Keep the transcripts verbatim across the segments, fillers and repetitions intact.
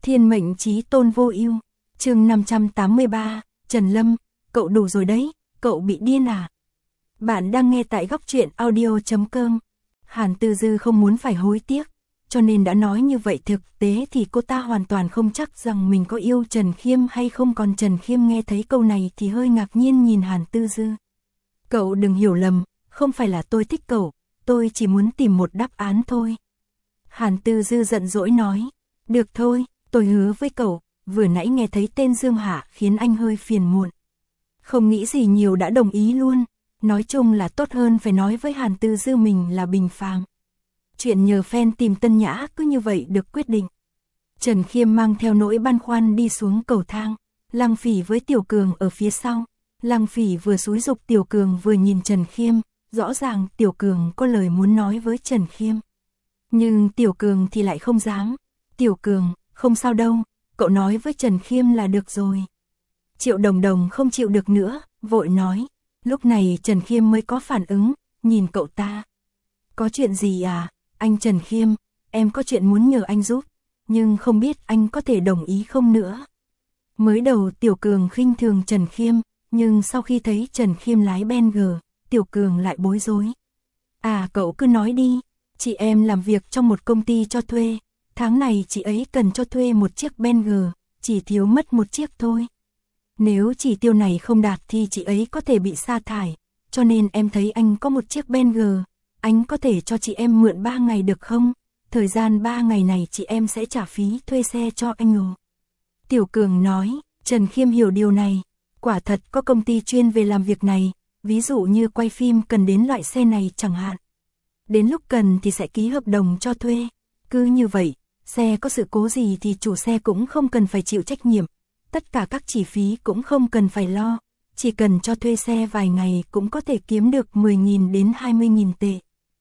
Thiên mệnh chí tôn vô ưu. Chương năm trăm tám mươi ba, Trần Lâm, cậu đủ rồi đấy, cậu bị điên à? Bạn đang nghe tại góc truyện audio chấm com. Hàn Tư Dư không muốn phải hối tiếc, cho nên đã nói như vậy. Thực tế thì cô ta hoàn toàn không chắc rằng mình có yêu Trần Khiêm hay không, còn Trần Khiêm nghe thấy câu này thì hơi ngạc nhiên nhìn Hàn Tư Dư. Cậu đừng hiểu lầm, không phải là tôi thích cậu, tôi chỉ muốn tìm một đáp án thôi. Hàn Tư Dư giận dỗi nói, được thôi, tôi hứa với cậu, vừa nãy nghe thấy tên Dương Hạ khiến anh hơi phiền muộn. Không nghĩ gì nhiều đã đồng ý luôn, nói chung là tốt hơn phải nói với Hàn Tư Dư mình là bình phàm. Chuyện nhờ fan tìm Tân Nhã cứ như vậy được quyết định. Trần Khiêm mang theo nỗi băn khoăn đi xuống cầu thang, Lăng Phỉ với Tiểu Cường ở phía sau. Lăng Phỉ vừa xúi giục Tiểu Cường vừa nhìn Trần Khiêm, rõ ràng Tiểu Cường có lời muốn nói với Trần Khiêm. Nhưng Tiểu Cường thì lại không dám. Tiểu Cường, không sao đâu, cậu nói với Trần Khiêm là được rồi. Triệu Đồng Đồng không chịu được nữa, vội nói. Lúc này Trần Khiêm mới có phản ứng, nhìn cậu ta. Có chuyện gì à, anh Trần Khiêm, em có chuyện muốn nhờ anh giúp, nhưng không biết anh có thể đồng ý không nữa. Mới đầu Tiểu Cường khinh thường Trần Khiêm, nhưng sau khi thấy Trần Khiêm lái Benz, Tiểu Cường lại bối rối. À cậu cứ nói đi, chị em làm việc trong một công ty cho thuê, tháng này chị ấy cần cho thuê một chiếc Benz, chỉ thiếu mất một chiếc thôi. Nếu chỉ tiêu này không đạt thì chị ấy có thể bị sa thải, cho nên em thấy anh có một chiếc Benz, anh có thể cho chị em mượn ba ngày được không? Thời gian ba ngày này chị em sẽ trả phí thuê xe cho anh ồ. Tiểu Cường nói, Trần Khiêm hiểu điều này, quả thật có công ty chuyên về làm việc này, ví dụ như quay phim cần đến loại xe này chẳng hạn. Đến lúc cần thì sẽ ký hợp đồng cho thuê, cứ như vậy, xe có sự cố gì thì chủ xe cũng không cần phải chịu trách nhiệm, tất cả các chi phí cũng không cần phải lo, chỉ cần cho thuê xe vài ngày cũng có thể kiếm được mười nghìn đến hai mươi nghìn tệ.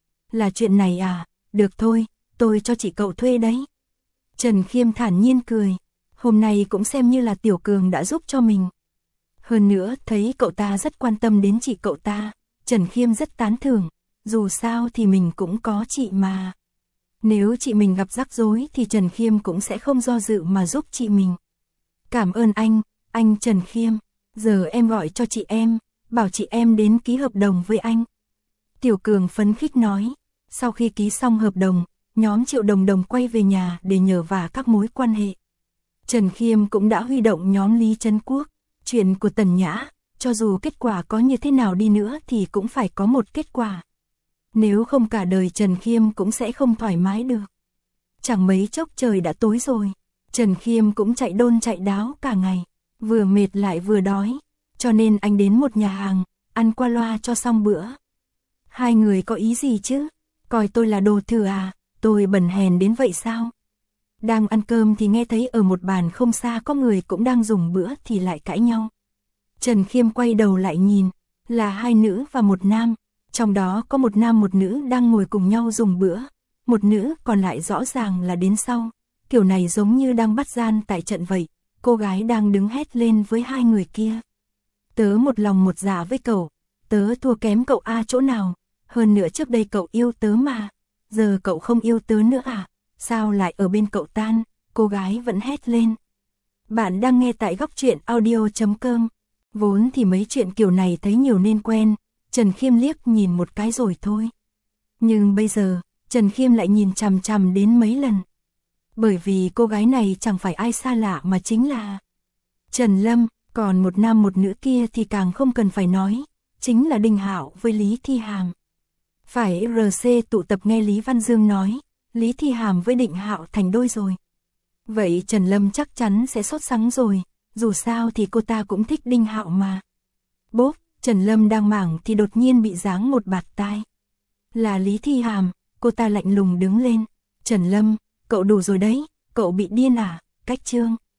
Là chuyện này à, được thôi, tôi cho chị cậu thuê đấy. Trần Khiêm thản nhiên cười, hôm nay cũng xem như là Tiểu Cường đã giúp cho mình. Hơn nữa, thấy cậu ta rất quan tâm đến chị cậu ta, Trần Khiêm rất tán thưởng, dù sao thì mình cũng có chị mà. Nếu chị mình gặp rắc rối thì Trần Khiêm cũng sẽ không do dự mà giúp chị mình. Cảm ơn anh, anh Trần Khiêm, giờ em gọi cho chị em, bảo chị em đến ký hợp đồng với anh. Tiểu Cường phấn khích nói, sau khi ký xong hợp đồng, nhóm Triệu Đồng Đồng quay về nhà để nhờ vả các mối quan hệ. Trần Khiêm cũng đã huy động nhóm Lý Trấn Quốc, chuyện của Tần Nhã, cho dù kết quả có như thế nào đi nữa thì cũng phải có một kết quả. Nếu không cả đời Trần Khiêm cũng sẽ không thoải mái được. Chẳng mấy chốc trời đã tối rồi, Trần Khiêm cũng chạy đôn chạy đáo cả ngày, vừa mệt lại vừa đói, cho nên anh đến một nhà hàng, ăn qua loa cho xong bữa. Hai người có ý gì chứ? Coi tôi là đồ thừa à, tôi bẩn hèn đến vậy sao? Đang ăn cơm thì nghe thấy ở một bàn không xa có người cũng đang dùng bữa thì lại cãi nhau. Trần Khiêm quay đầu lại nhìn, là hai nữ và một nam, trong đó có một nam một nữ đang ngồi cùng nhau dùng bữa, một nữ còn lại rõ ràng là đến sau, kiểu này giống như đang bắt gian tại trận vậy, cô gái đang đứng hét lên với hai người kia. Tớ một lòng một dạ với cậu, tớ thua kém cậu a chỗ nào, hơn nữa trước đây cậu yêu tớ mà, giờ cậu không yêu tớ nữa à, sao lại ở bên cậu tan, cô gái vẫn hét lên. Bạn đang nghe tại góc truyện audio chấm com, vốn thì mấy chuyện kiểu này thấy nhiều nên quen, Trần Khiêm liếc nhìn một cái rồi thôi. Nhưng bây giờ, Trần Khiêm lại nhìn chằm chằm đến mấy lần. Bởi vì cô gái này chẳng phải ai xa lạ mà chính là Trần Lâm, còn một nam một nữ kia thì càng không cần phải nói, chính là Đinh Hạo với Lý Thi Hàm. Phải rờ xê tụ tập nghe Lý Văn Dương nói, Lý Thi Hàm với Đinh Hạo thành đôi rồi. Vậy Trần Lâm chắc chắn sẽ sốt sắng rồi, dù sao thì cô ta cũng thích Đinh Hạo mà. Bốp, Trần Lâm đang mảng thì đột nhiên bị giáng một bạt tai. Là Lý Thi Hàm, cô ta lạnh lùng đứng lên. Trần Lâm, cậu đủ rồi đấy, cậu bị điên à, cách chương.